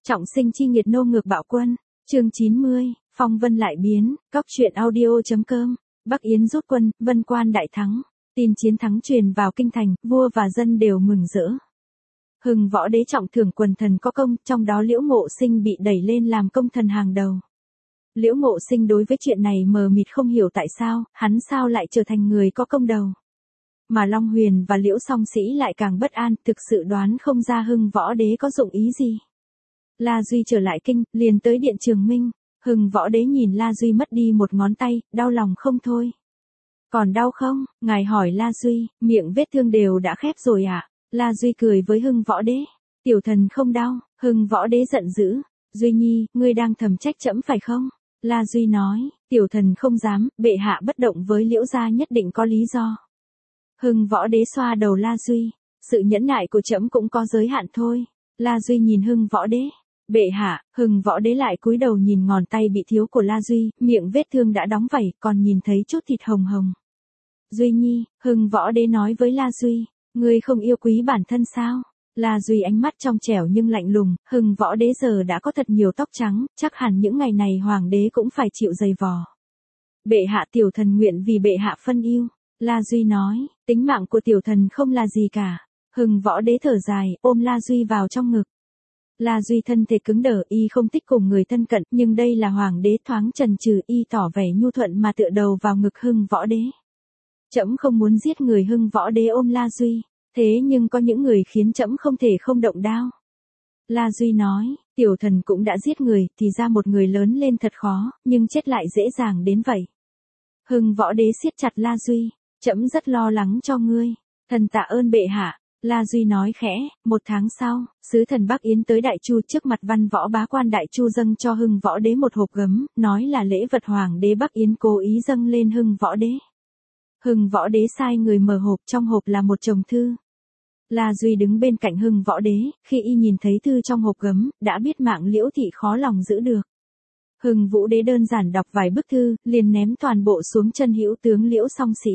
Trọng sinh chi nghiệt nô ngược bạo quân, chương 90, phong vân lại biến, cóc truyện audio.com, Bắc Yến rút quân, Vân Quan đại thắng, tin chiến thắng truyền vào kinh thành, vua và dân đều mừng rỡ. Hưng Võ Đế trọng thưởng quần thần có công, trong đó Liễu Ngộ Sinh bị đẩy lên làm công thần hàng đầu. Liễu Ngộ Sinh đối với chuyện này mờ mịt không hiểu tại sao, hắn sao lại trở thành người có công đầu. Mà Long Huyền và Liễu Song Sĩ lại càng bất an, thực sự đoán không ra Hưng Võ Đế có dụng ý gì. La Duy trở lại kinh, liền tới điện Trường Minh. Hưng Võ Đế nhìn La Duy mất đi một ngón tay, đau lòng không thôi. Còn đau không? Ngài hỏi La Duy, miệng vết thương đều đã khép rồi à? La Duy cười với Hưng Võ Đế. Tiểu thần không đau. Hưng Võ Đế giận dữ. Duy Nhi, ngươi đang thầm trách trẫm phải không? La Duy nói, tiểu thần không dám, bệ hạ bất động với Liễu gia nhất định có lý do. Hưng Võ Đế xoa đầu La Duy. Sự nhẫn nại của trẫm cũng có giới hạn thôi. La Duy nhìn Hưng Võ Đế. Bệ hạ. Hưng Võ Đế lại cúi đầu nhìn ngón tay bị thiếu của La Duy, miệng vết thương đã đóng vảy, còn nhìn thấy chút thịt hồng hồng. Duy Nhi, Hưng Võ Đế nói với La Duy, ngươi không yêu quý bản thân sao? La Duy ánh mắt trong trẻo nhưng lạnh lùng, Hưng Võ Đế giờ đã có thật nhiều tóc trắng, chắc hẳn những ngày này hoàng đế cũng phải chịu dày vò. Bệ hạ, tiểu thần nguyện vì bệ hạ phân yêu. La Duy nói, tính mạng của tiểu thần không là gì cả. Hưng Võ Đế thở dài, ôm La Duy vào trong ngực. La Duy thân thể cứng đờ, y không thích cùng người thân cận, nhưng đây là hoàng đế, thoáng chần chừ, y tỏ vẻ nhu thuận mà tựa đầu vào ngực Hưng Võ Đế. Trẫm không muốn giết người. Hưng Võ Đế ôm La Duy, thế nhưng có những người khiến trẫm không thể không động đao. La Duy nói, tiểu thần cũng đã giết người, thì ra một người lớn lên thật khó, nhưng chết lại dễ dàng đến vậy. Hưng Võ Đế siết chặt La Duy, trẫm rất lo lắng cho ngươi. Thần tạ ơn bệ hạ. La Duy nói khẽ. Một tháng sau, sứ thần Bắc Yến tới Đại Chu, trước mặt văn võ bá quan Đại Chu dâng cho Hưng Võ Đế một hộp gấm, nói là lễ vật hoàng đế Bắc Yến cố ý dâng lên Hưng Võ Đế. Hưng Võ Đế sai người mở hộp, trong hộp là một chồng thư. La Duy đứng bên cạnh Hưng Võ Đế, khi y nhìn thấy thư trong hộp gấm, đã biết mạng Liễu thị khó lòng giữ được. Hưng Vũ Đế đơn giản đọc vài bức thư, liền ném toàn bộ xuống chân hữu tướng Liễu Song Sĩ.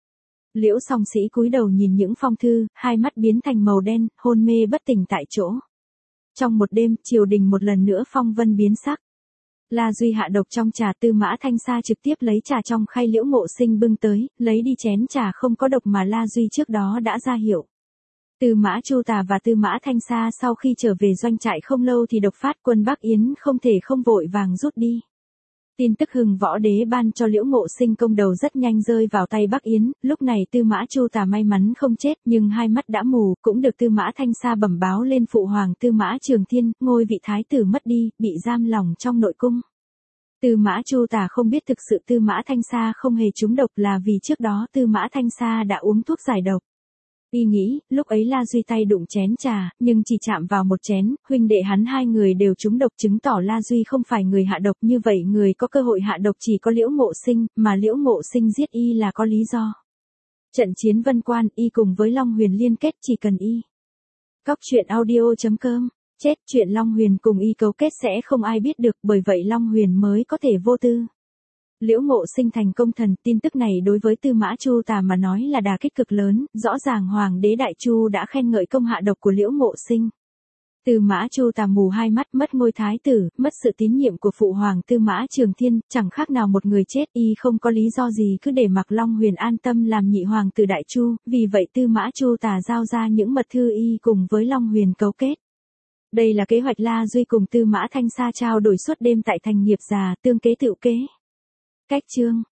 Liễu Song Sĩ cúi đầu nhìn những phong thư, hai mắt biến thành màu đen, hôn mê bất tỉnh tại chỗ. Trong một đêm, triều đình một lần nữa phong vân biến sắc. La Duy hạ độc trong trà, Tư Mã Thanh Sa trực tiếp lấy trà trong khay Liễu Ngộ Sinh bưng tới, lấy đi chén trà không có độc mà La Duy trước đó đã ra hiệu. Tư Mã Chu Tà và Tư Mã Thanh Sa sau khi trở về doanh trại không lâu thì độc phát, quân Bắc Yến không thể không vội vàng rút đi. Tin tức Hưng Võ Đế ban cho Liễu Ngộ Sinh công đầu rất nhanh rơi vào tay Bắc Yến, lúc này Tư Mã Chu Tà may mắn không chết nhưng hai mắt đã mù, cũng được Tư Mã Thanh Sa bẩm báo lên phụ hoàng Tư Mã Trường Thiên, ngôi vị thái tử mất đi, bị giam lỏng trong nội cung. Tư Mã Chu Tà không biết thực sự Tư Mã Thanh Sa không hề trúng độc là vì trước đó Tư Mã Thanh Sa đã uống thuốc giải độc. Y nghĩ, lúc ấy La Duy tay đụng chén trà, nhưng chỉ chạm vào một chén, huynh đệ hắn hai người đều trúng độc, chứng tỏ La Duy không phải người hạ độc, như vậy người có cơ hội hạ độc chỉ có Liễu Ngộ Sinh, mà Liễu Ngộ Sinh giết y là có lý do. Trận chiến Vân Quan, y cùng với Long Huyền liên kết, chỉ cần y. Cóc truyện audio.com, chết, chuyện Long Huyền cùng y cấu kết sẽ không ai biết được, bởi vậy Long Huyền mới có thể vô tư. Liễu Ngộ Sinh thành công thần, tin tức này đối với Tư Mã Chu Tà mà nói là đả kích cực lớn, rõ ràng hoàng đế Đại Chu đã khen ngợi công hạ độc của Liễu Ngộ Sinh. Tư Mã Chu Tà mù hai mắt, mất ngôi thái tử, mất sự tín nhiệm của phụ hoàng Tư Mã Trường Thiên, chẳng khác nào một người chết, y không có lý do gì cứ để mặc Long Huyền an tâm làm nhị hoàng tử Đại Chu, vì vậy Tư Mã Chu Tà giao ra những mật thư y cùng với Long Huyền cấu kết. Đây là kế hoạch La Duy cùng Tư Mã Thanh Sa trao đổi suốt đêm tại thành Nghiệp Già, tương kế tựu kế. Cách chương